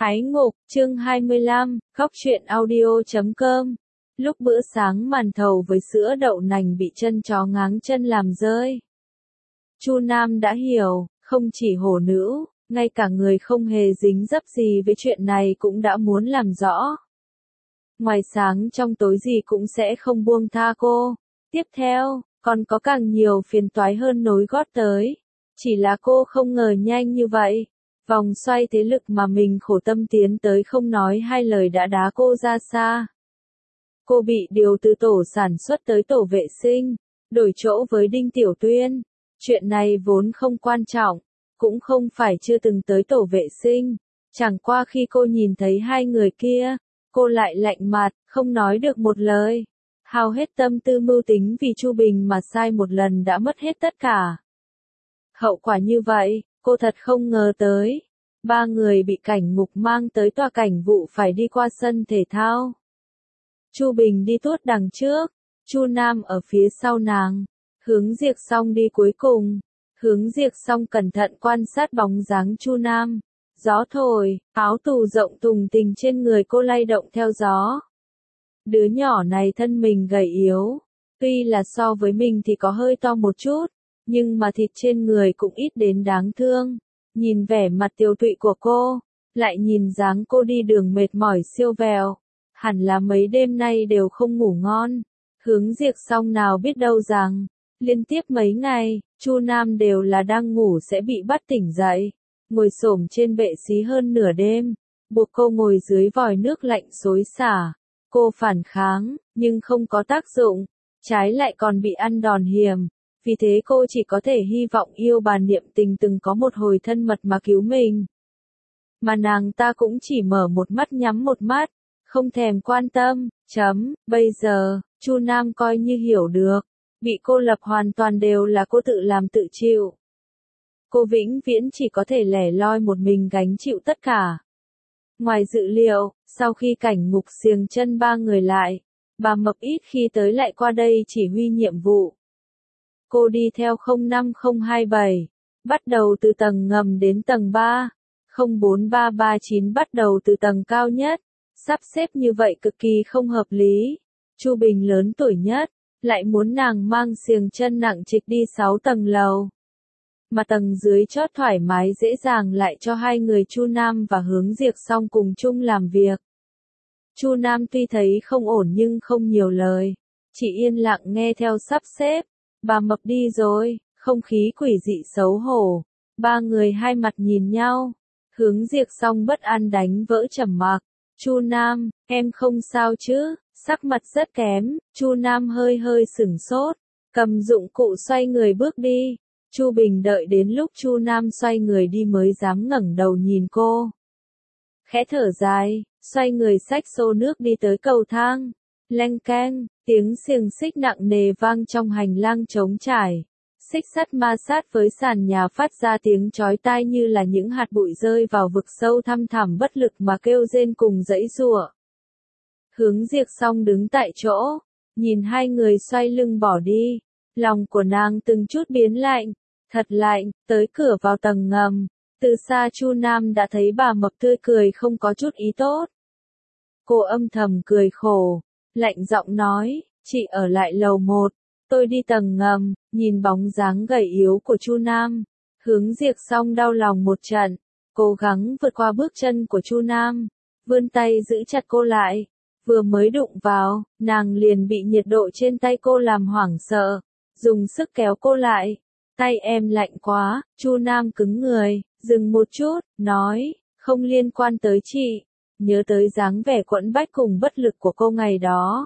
Ái ngục, chương 25, khóc chuyện audio.com. Lúc bữa sáng màn thầu với sữa đậu nành bị chân chó ngáng chân làm rơi. Chu Nam đã hiểu, không chỉ hổ nữ, ngay cả người không hề dính dấp gì với chuyện này cũng đã muốn làm rõ. Ngoài sáng trong tối gì cũng sẽ không buông tha cô. Tiếp theo, còn có càng nhiều phiền toái hơn nối gót tới. Chỉ là cô không ngờ nhanh như vậy. Vòng xoay thế lực mà mình khổ tâm tiến tới không nói hai lời đã đá cô ra xa. Cô bị điều từ tổ sản xuất tới tổ vệ sinh, đổi chỗ với Đinh Tiểu Tuyên. Chuyện này vốn không quan trọng, cũng không phải chưa từng tới tổ vệ sinh. Chẳng qua khi cô nhìn thấy hai người kia, cô lại lạnh mặt, không nói được một lời. Hao hết tâm tư mưu tính vì Chu Bình mà sai một lần đã mất hết tất cả. Hậu quả như vậy, cô thật không ngờ tới. Ba người bị cảnh ngục mang tới tòa cảnh vụ phải đi qua sân thể thao. Chu Bình đi tuốt đằng trước, Chu Nam ở phía sau nàng. Hướng Diệc Song đi cuối cùng. Hướng Diệc Song cẩn thận quan sát bóng dáng Chu Nam. Gió thổi, áo tù rộng tùng tình trên người cô lay động theo gió. Đứa nhỏ này thân mình gầy yếu, tuy là so với mình thì có hơi to một chút, nhưng mà thịt trên người cũng ít đến đáng thương. Nhìn vẻ mặt tiều tụy của cô, lại nhìn dáng cô đi đường mệt mỏi siêu vẹo, hẳn là mấy đêm nay đều không ngủ ngon. Hướng Diệc Song nào biết đâu rằng, liên tiếp mấy ngày, Chu Nam đều là đang ngủ sẽ bị bắt tỉnh dậy, ngồi xổm trên bệ xí hơn nửa đêm, buộc cô ngồi dưới vòi nước lạnh xối xả. Cô phản kháng, nhưng không có tác dụng, trái lại còn bị ăn đòn hiểm. Vì thế cô chỉ có thể hy vọng yêu bà Niệm Tình từng có một hồi thân mật mà cứu mình. Mà nàng ta cũng chỉ mở một mắt nhắm một mắt, không thèm quan tâm, Bây giờ, Chu Nam coi như hiểu được, bị cô lập hoàn toàn đều là cô tự làm tự chịu. Cô vĩnh viễn chỉ có thể lẻ loi một mình gánh chịu tất cả. Ngoài dự liệu, sau khi cảnh ngục xiềng chân ba người lại, bà Mập ít khi tới lại qua đây chỉ huy nhiệm vụ. Cô đi theo 05027, bắt đầu từ tầng ngầm đến tầng 3, 04339 bắt đầu từ tầng cao nhất, sắp xếp như vậy cực kỳ không hợp lý. Chu Bình lớn tuổi nhất, lại muốn nàng mang xiềng chân nặng trịch đi 6 tầng lầu. Mà tầng dưới chót thoải mái dễ dàng lại cho hai người Chu Nam và Hướng Diệc Song cùng chung làm việc. Chu Nam tuy thấy không ổn nhưng không nhiều lời, chỉ yên lặng nghe theo sắp xếp. Bà Mập đi rồi, không khí quỷ dị xấu hổ. Ba người hai mặt nhìn nhau. Hướng Diệc Song bất an đánh vỡ trầm mặc. Chu Nam, em không sao chứ? Sắc mặt rất kém. Chu Nam hơi hơi sửng sốt, cầm dụng cụ xoay người bước đi. Chu Bình đợi đến lúc Chu Nam xoay người đi mới dám ngẩng đầu nhìn cô. Khẽ thở dài, xoay người xách xô nước đi tới cầu thang. Leng keng, tiếng xiềng xích nặng nề vang trong hành lang trống trải. Xích sắt ma sát với sàn nhà phát ra tiếng chói tai như là những hạt bụi rơi vào vực sâu thăm thẳm bất lực mà kêu rên cùng giãy giụa. Hướng Diệc Song đứng tại chỗ, nhìn hai người xoay lưng bỏ đi. Lòng của nàng từng chút biến lạnh, thật lạnh. Tới cửa vào tầng ngầm, từ xa Chu Nam đã thấy bà Mập tươi cười không có chút ý tốt. Cô âm thầm cười khổ, lạnh giọng nói, chị ở lại lầu 1, tôi đi tầng ngầm. Nhìn bóng dáng gầy yếu của Chu Nam, Hướng Diệc Song đau lòng một trận, cố gắng vượt qua bước chân của Chu Nam, vươn tay giữ chặt cô lại. Vừa mới đụng vào, nàng liền bị nhiệt độ trên tay cô làm hoảng sợ, dùng sức kéo cô lại. Tay em lạnh quá. Chu Nam cứng người, dừng một chút, nói, không liên quan tới chị. Nhớ tới dáng vẻ quẫn bách cùng bất lực của cô ngày đó.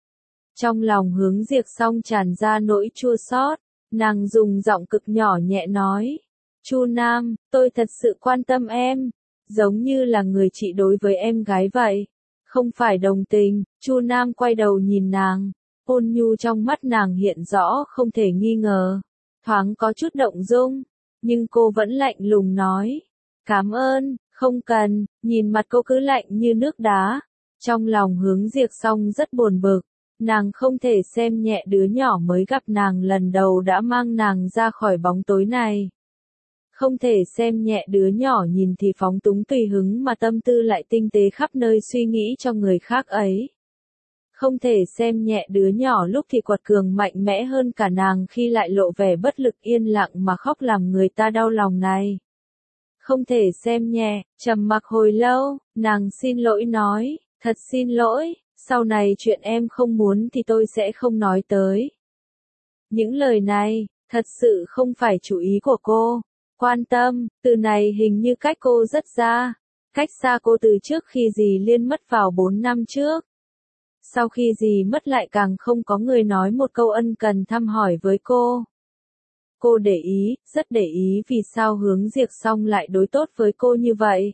Trong lòng Hướng Diệc Song tràn ra nỗi chua xót, nàng dùng giọng cực nhỏ nhẹ nói, Chu Nam, tôi thật sự quan tâm em, giống như là người chị đối với em gái vậy, không phải đồng tình. Chu Nam quay đầu nhìn nàng, ôn nhu trong mắt nàng hiện rõ không thể nghi ngờ, thoáng có chút động dung, nhưng cô vẫn lạnh lùng nói, cảm ơn, không cần. Nhìn mặt cô cứ lạnh như nước đá, trong lòng Hướng Diệc Song rất buồn bực. Nàng không thể xem nhẹ đứa nhỏ mới gặp nàng lần đầu đã mang nàng ra khỏi bóng tối này. Không thể xem nhẹ đứa nhỏ nhìn thì phóng túng tùy hứng mà tâm tư lại tinh tế khắp nơi suy nghĩ cho người khác ấy. Không thể xem nhẹ đứa nhỏ lúc thì quật cường mạnh mẽ hơn cả nàng khi lại lộ vẻ bất lực yên lặng mà khóc làm người ta đau lòng này. Không thể xem nhẹ, trầm mặc hồi lâu, nàng xin lỗi nói, thật xin lỗi, sau này chuyện em không muốn thì tôi sẽ không nói tới. Những lời này, thật sự không phải chủ ý của cô. Quan tâm, từ này hình như cách cô rất xa. Cách xa cô từ trước khi dì Liên mất vào 4 năm trước. Sau khi dì mất lại càng không có người nói một câu ân cần thăm hỏi với cô. Cô để ý, rất để ý vì sao Hướng Diệp Song lại đối tốt với cô như vậy.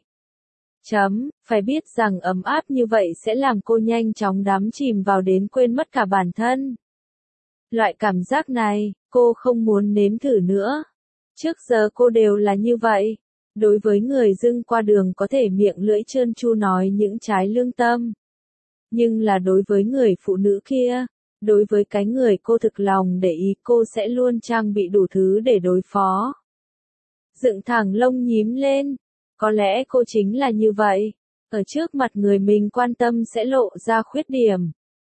Phải biết rằng ấm áp như vậy sẽ làm cô nhanh chóng đắm chìm vào đến quên mất cả bản thân. Loại cảm giác này, cô không muốn nếm thử nữa. Trước giờ cô đều là như vậy. Đối với người dưng qua đường có thể miệng lưỡi trơn tru nói những trái lương tâm. Nhưng là đối với người phụ nữ kia, đối với cái người cô thực lòng để ý cô sẽ luôn trang bị đủ thứ để đối phó. Dựng thẳng lông nhím lên. Có lẽ cô chính là như vậy. Ở trước mặt người mình quan tâm sẽ lộ ra khuyết điểm.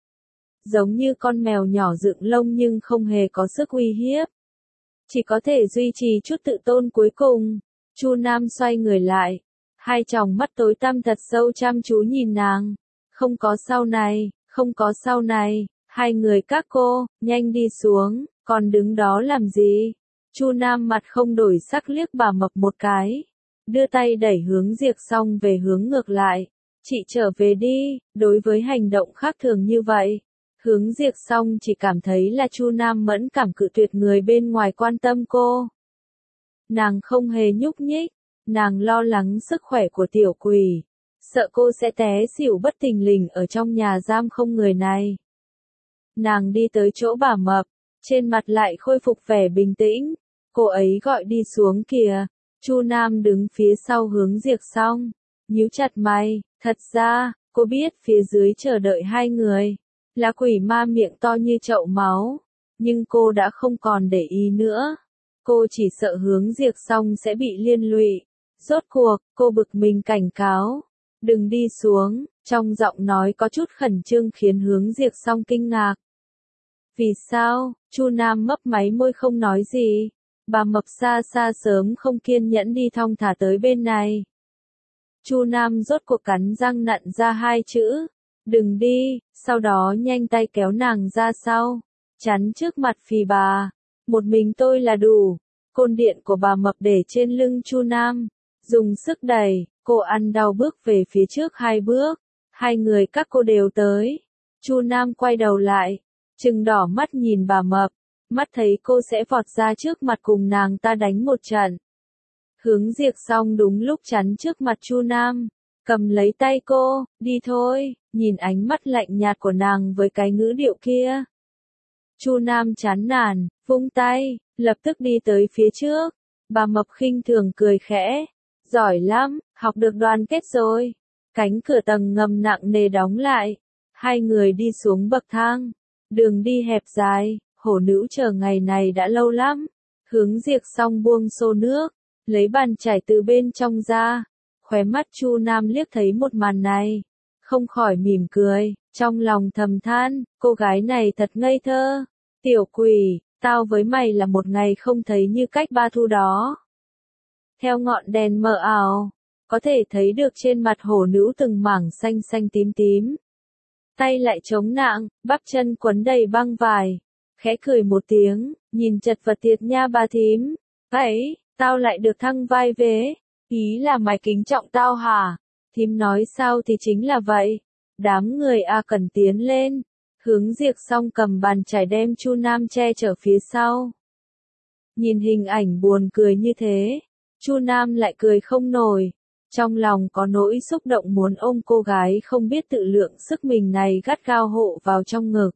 Giống như con mèo nhỏ dựng lông nhưng không hề có sức uy hiếp. Chỉ có thể duy trì chút tự tôn cuối cùng. Chu Nam xoay người lại. Hai tròng mắt tối tăm thật sâu chăm chú nhìn nàng. Không có sau này, không có sau này. Hai người các cô, nhanh đi xuống, còn đứng đó làm gì? Chu Nam mặt không đổi sắc liếc bà Mập một cái. Đưa tay đẩy Hướng Diệp Song về hướng ngược lại. Chị trở về đi, đối với hành động khác thường như vậy. Hướng Diệp Song chỉ cảm thấy là Chu Nam mẫn cảm cự tuyệt người bên ngoài quan tâm cô. Nàng không hề nhúc nhích, nàng lo lắng sức khỏe của tiểu quỷ. Sợ cô sẽ té xỉu bất thình lình ở trong nhà giam không người này. Nàng đi tới chỗ bà Mập, trên mặt lại khôi phục vẻ bình tĩnh. Cô ấy gọi đi xuống kìa. Chu Nam đứng phía sau Hướng Diệp Song, nhíu chặt mày, thật ra, cô biết phía dưới chờ đợi hai người, là quỷ ma miệng to như chậu máu, nhưng cô đã không còn để ý nữa. Cô chỉ sợ Hướng Diệp Song sẽ bị liên lụy. Rốt cuộc, cô bực mình cảnh cáo, đừng đi xuống, trong giọng nói có chút khẩn trương khiến Hướng Diệp Song kinh ngạc. Vì sao? Chu Nam mấp máy môi không nói gì. Bà Mập xa xa sớm không kiên nhẫn đi thong thả tới bên này. Chu Nam rốt cuộc cắn răng nặn ra hai chữ, đừng đi, sau đó nhanh tay kéo nàng ra sau, chắn trước mặt phì bà. Một mình tôi là đủ. Côn điện của bà Mập để trên lưng Chu Nam, dùng sức đẩy, cô ăn đau bước về phía trước hai bước. Hai người các cô đều tới. Chu Nam quay đầu lại, trừng đỏ mắt nhìn bà Mập. Mắt thấy cô sẽ vọt ra trước mặt cùng nàng ta đánh một trận. Hướng Diệp Song đúng lúc chắn trước mặt Chu Nam, cầm lấy tay cô, đi thôi, nhìn ánh mắt lạnh nhạt của nàng với cái ngữ điệu kia. Chu Nam chán nản, vung tay, lập tức đi tới phía trước. Bà Mập khinh thường cười khẽ, giỏi lắm, học được đoàn kết rồi. Cánh cửa tầng ngầm nặng nề đóng lại, hai người đi xuống bậc thang, đường đi hẹp dài. Hổ nữ chờ ngày này đã lâu lắm. Hướng Diệp Song buông xô nước, lấy bàn chải từ bên trong ra. Khóe mắt Chu Nam liếc thấy một màn này, không khỏi mỉm cười, trong lòng thầm than, cô gái này thật ngây thơ. Tiểu quỷ, tao với mày là một ngày không thấy như cách ba thu đó. Theo ngọn đèn mờ ảo, có thể thấy được trên mặt hổ nữ từng mảng xanh xanh tím tím. Tay lại chống nạng, bắp chân quấn đầy băng vải. Khẽ cười một tiếng, nhìn chật vật tiệt nha bà thím. Ấy, tao lại được thăng vai vế. Ý là mày kính trọng tao hả? Thím nói sao thì chính là vậy. Đám người cần tiến lên. Hướng Diệp Song cầm bàn chải đem Chu Nam che chở phía sau. Nhìn hình ảnh buồn cười như thế, Chu Nam lại cười không nổi. Trong lòng có nỗi xúc động muốn ôm cô gái không biết tự lượng sức mình này gắt gao hộ vào trong ngực.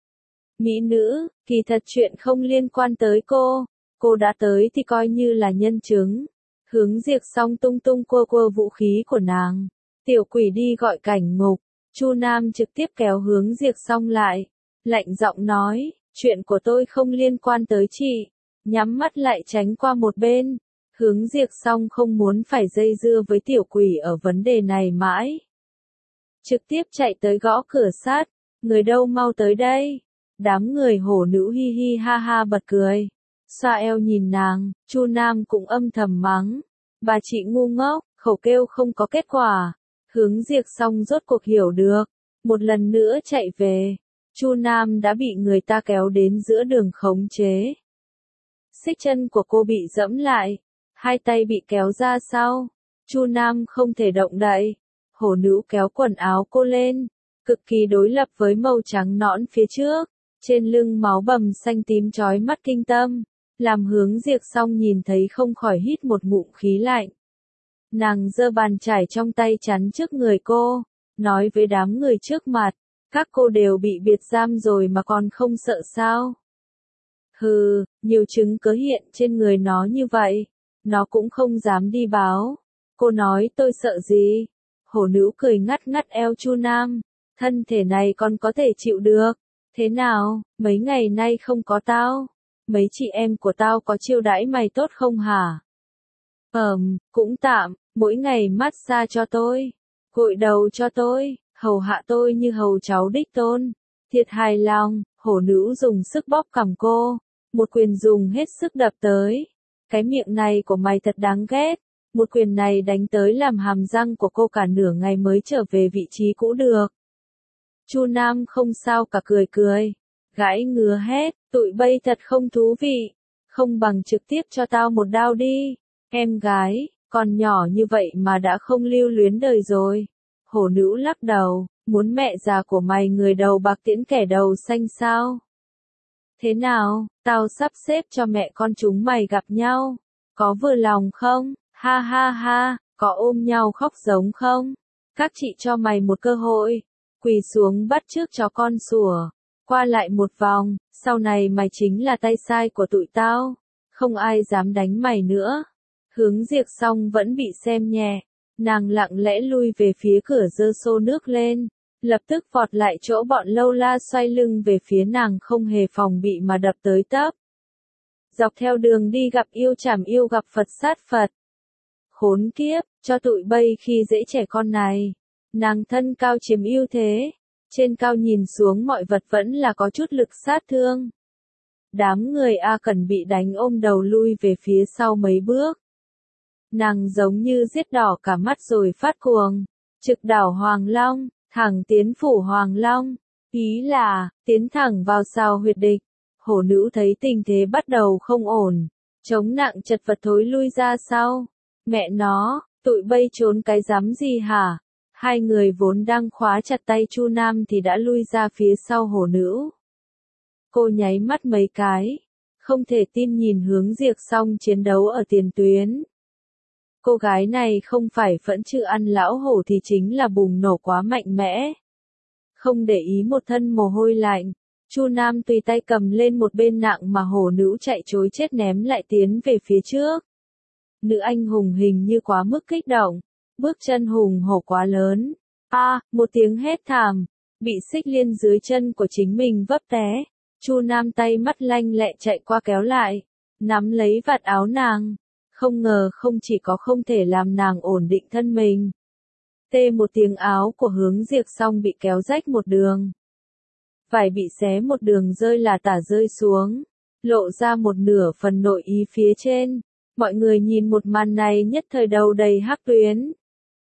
Mỹ nữ, kỳ thật chuyện không liên quan tới cô đã tới thì coi như là nhân chứng. Hướng Diệp Song tung tung quơ quơ vũ khí của nàng. Tiểu quỷ đi gọi cảnh ngục. Chu Nam trực tiếp kéo Hướng Diệp Song lại, lạnh giọng nói, chuyện của tôi không liên quan tới chị. Nhắm mắt lại tránh qua một bên. Hướng Diệp Song không muốn phải dây dưa với tiểu quỷ ở vấn đề này mãi. Trực tiếp chạy tới gõ cửa sát, người đâu mau tới đây. Đám người hổ nữ hi hi ha ha bật cười. Xoa eo nhìn nàng, Chu Nam cũng âm thầm mắng. Bà chị ngu ngốc, khẩu kêu không có kết quả. Hướng Diệp Song rốt cuộc hiểu được. Một lần nữa chạy về. Chu Nam đã bị người ta kéo đến giữa đường khống chế. Xích chân của cô bị giẫm lại. Hai tay bị kéo ra sau. Chu Nam không thể động đậy. Hổ nữ kéo quần áo cô lên. Cực kỳ đối lập với màu trắng nõn phía trước. Trên lưng máu bầm xanh tím chói mắt kinh tâm. Làm Hướng Diệp Song nhìn thấy không khỏi hít một ngụm khí lạnh. Nàng giơ bàn chải trong tay chắn trước người cô. Nói với đám người trước mặt. Các cô đều bị biệt giam rồi mà còn không sợ sao? Hừ, nhiều chứng cứ hiện trên người nó như vậy. Nó cũng không dám đi báo. Cô nói tôi sợ gì? Hổ nữ cười ngắt ngắt eo Chu Nam. Thân thể này còn có thể chịu được. Thế nào, mấy ngày nay không có tao? Mấy chị em của tao có chiêu đãi mày tốt không hả? Cũng tạm, mỗi ngày massage cho tôi. Gội đầu cho tôi, hầu hạ tôi như hầu cháu đích tôn. Thiệt hài lòng, hổ nữ dùng sức bóp cằm cô. Một quyền dùng hết sức đập tới. Cái miệng này của mày thật đáng ghét. Một quyền này đánh tới làm hàm răng của cô cả nửa ngày mới trở về vị trí cũ được. Chu Nam không sao cả cười cười. Gãi ngứa hét, tụi bay thật không thú vị. Không bằng trực tiếp cho tao một đao đi. Em gái, còn nhỏ như vậy mà đã không lưu luyến đời rồi. Hổ nữ lắc đầu, muốn mẹ già của mày người đầu bạc tiễn kẻ đầu xanh sao? Thế nào, tao sắp xếp cho mẹ con chúng mày gặp nhau. Có vừa lòng không? Ha ha ha, có ôm nhau khóc giống không? Các chị cho mày một cơ hội. Quỳ xuống bắt trước chó con sủa. Qua lại một vòng, sau này mày chính là tay sai của tụi tao. Không ai dám đánh mày nữa. Hướng Diệp Song vẫn bị xem nhẹ. Nàng lặng lẽ lui về phía cửa giơ xô nước lên. Lập tức vọt lại chỗ bọn lâu la xoay lưng về phía nàng không hề phòng bị mà đập tới tấp. Dọc theo đường đi gặp yêu chảm yêu gặp Phật sát Phật. Khốn kiếp, cho tụi bay khi dễ trẻ con này. Nàng thân cao chiếm ưu thế. Trên cao nhìn xuống mọi vật vẫn là có chút lực sát thương. Đám người A Cẩn bị đánh ôm đầu lui về phía sau mấy bước. Nàng giống như giết đỏ cả mắt rồi phát cuồng. Trực đảo Hoàng Long, thẳng tiến phủ Hoàng Long. Ý là, tiến thẳng vào sao huyệt địch. Hổ nữ thấy tình thế bắt đầu không ổn. Chống nặng chật vật thối lui ra sau. Mẹ nó, tụi bay trốn cái rắm gì hả? Hai người vốn đang khóa chặt tay Chu Nam thì đã lui ra phía sau hổ nữ. Cô nháy mắt mấy cái. Không thể tin nhìn Hướng Diệp Song chiến đấu ở tiền tuyến. Cô gái này không phải phẫn chữ ăn lão hổ thì chính là bùng nổ quá mạnh mẽ. Không để ý một thân mồ hôi lạnh. Chu Nam tùy tay cầm lên một bên nặng mà hổ nữ chạy trối chết ném lại tiến về phía trước. Nữ anh hùng hình như quá mức kích động. Bước chân hùng hổ quá lớn. Một tiếng hét thảm. Bị xích liên dưới chân của chính mình vấp té. Chu Nam tay mắt lanh lẹ chạy qua kéo lại. Nắm lấy vạt áo nàng. Không ngờ không chỉ có không thể làm nàng ổn định thân mình. Một tiếng áo của Hướng Diệp Song bị kéo rách một đường. Vải bị xé một đường rơi là tả rơi xuống. Lộ ra một nửa phần nội y phía trên. Mọi người nhìn một màn này nhất thời đầu đầy hắc tuyến.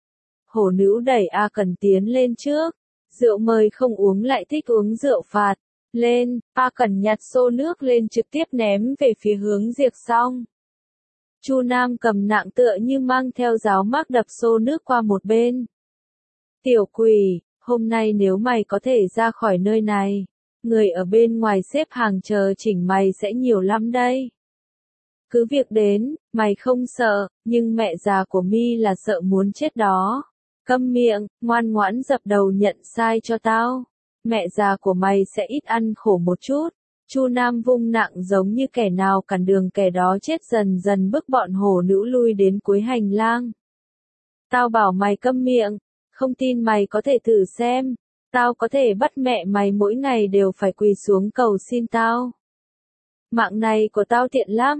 Hổ nữ đẩy A Cẩn tiến lên trước. Rượu mời không uống lại thích uống rượu phạt. Lên, A Cẩn nhặt xô nước lên trực tiếp ném về phía Hướng Diệp Song. Chu Nam cầm nặng tựa như mang theo giáo mác đập xô nước qua một bên. Tiểu quỷ, hôm nay nếu mày có thể ra khỏi nơi này, người ở bên ngoài xếp hàng chờ chỉnh mày sẽ nhiều lắm đây. Cứ việc đến, mày không sợ, nhưng mẹ già của mi là sợ muốn chết đó. Câm miệng, ngoan ngoãn dập đầu nhận sai cho tao. Mẹ già của mày sẽ ít ăn khổ một chút. Chu Nam vung nặng giống như kẻ nào cản đường kẻ đó chết dần dần bức bọn hổ nữ lui đến cuối hành lang. Tao bảo mày câm miệng, không tin mày có thể thử xem. Tao có thể bắt mẹ mày mỗi ngày đều phải quỳ xuống cầu xin tao. Mạng này của tao tiện lắm.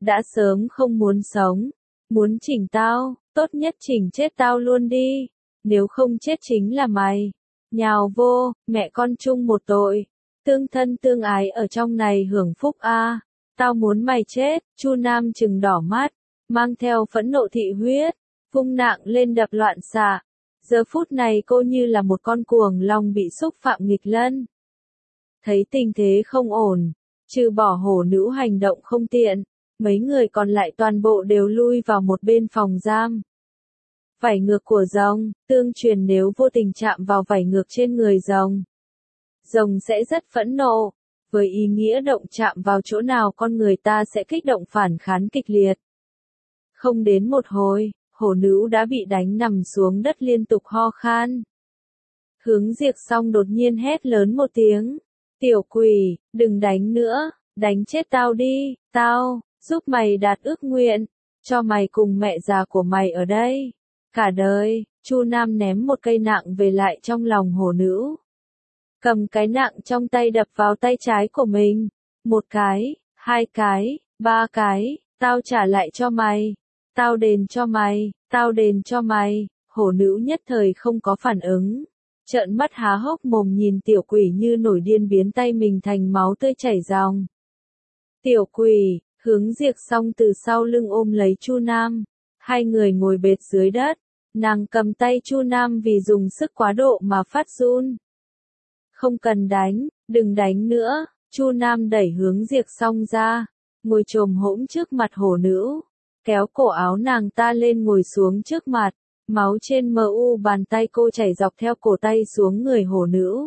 đã sớm không muốn sống. Muốn chỉnh tao, tốt nhất chỉnh chết tao luôn đi. Nếu không chết chính là mày. Nhào vô, mẹ con chung một tội. Tương thân tương ái ở trong này hưởng phúc a. Tao muốn mày chết, Chu Nam trừng đỏ mắt, mang theo phẫn nộ thị huyết, vung nạng lên đập loạn xạ. Giờ phút này cô như là một con cuồng long bị xúc phạm nghịch lân. Thấy tình thế không ổn, trừ bỏ hổ nữ hành động không tiện, mấy người còn lại toàn bộ đều lui vào một bên phòng giam. Vảy ngược của rồng, tương truyền nếu vô tình chạm vào vảy ngược trên người rồng, rồng sẽ rất phẫn nộ, với ý nghĩa động chạm vào chỗ nào con người ta sẽ kích động phản kháng kịch liệt. Không đến một hồi, hổ nữ đã bị đánh nằm xuống đất liên tục ho khan. Hướng Diệp Song đột nhiên hét lớn một tiếng, tiểu quỷ, đừng đánh nữa, đánh chết tao đi, tao, giúp mày đạt ước nguyện, cho mày cùng mẹ già của mày ở đây. Cả đời, Chu Nam ném một cây nạng về lại trong lòng hổ nữ. Cầm cái nạng trong tay đập vào tay trái của mình. Một cái, hai cái, ba cái, tao trả lại cho mày. Tao đền cho mày, tao đền cho mày. Hổ nữ nhất thời không có phản ứng. Trợn mắt há hốc mồm nhìn tiểu quỷ như nổi điên biến tay mình thành máu tươi chảy ròng. Tiểu quỷ, Hướng Diệp Song từ sau lưng ôm lấy Chu Nam. Hai người ngồi bệt dưới đất. Nàng cầm tay Chu Nam vì dùng sức quá độ mà phát run. Không cần đánh, đừng đánh nữa. Chu Nam đẩy Hướng Diệp Song ra, ngồi chồm hỗn trước mặt hổ nữ, kéo cổ áo nàng ta lên ngồi xuống trước mặt. Máu trên mu bàn tay cô chảy dọc theo cổ tay xuống người hổ nữ.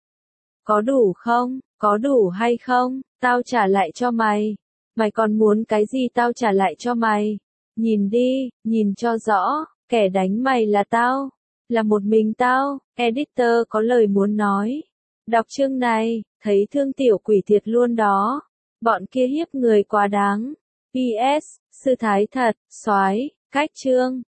Có đủ không? Có đủ hay không? Tao trả lại cho mày. Mày còn muốn cái gì tao trả lại cho mày? Nhìn đi, nhìn cho rõ, kẻ đánh mày là tao. Là một mình tao. Editor có lời muốn nói. Đọc chương này, thấy thương tiểu quỷ thiệt luôn đó. Bọn kia hiếp người quá đáng. PS, sư thái thật, soái, cách chương.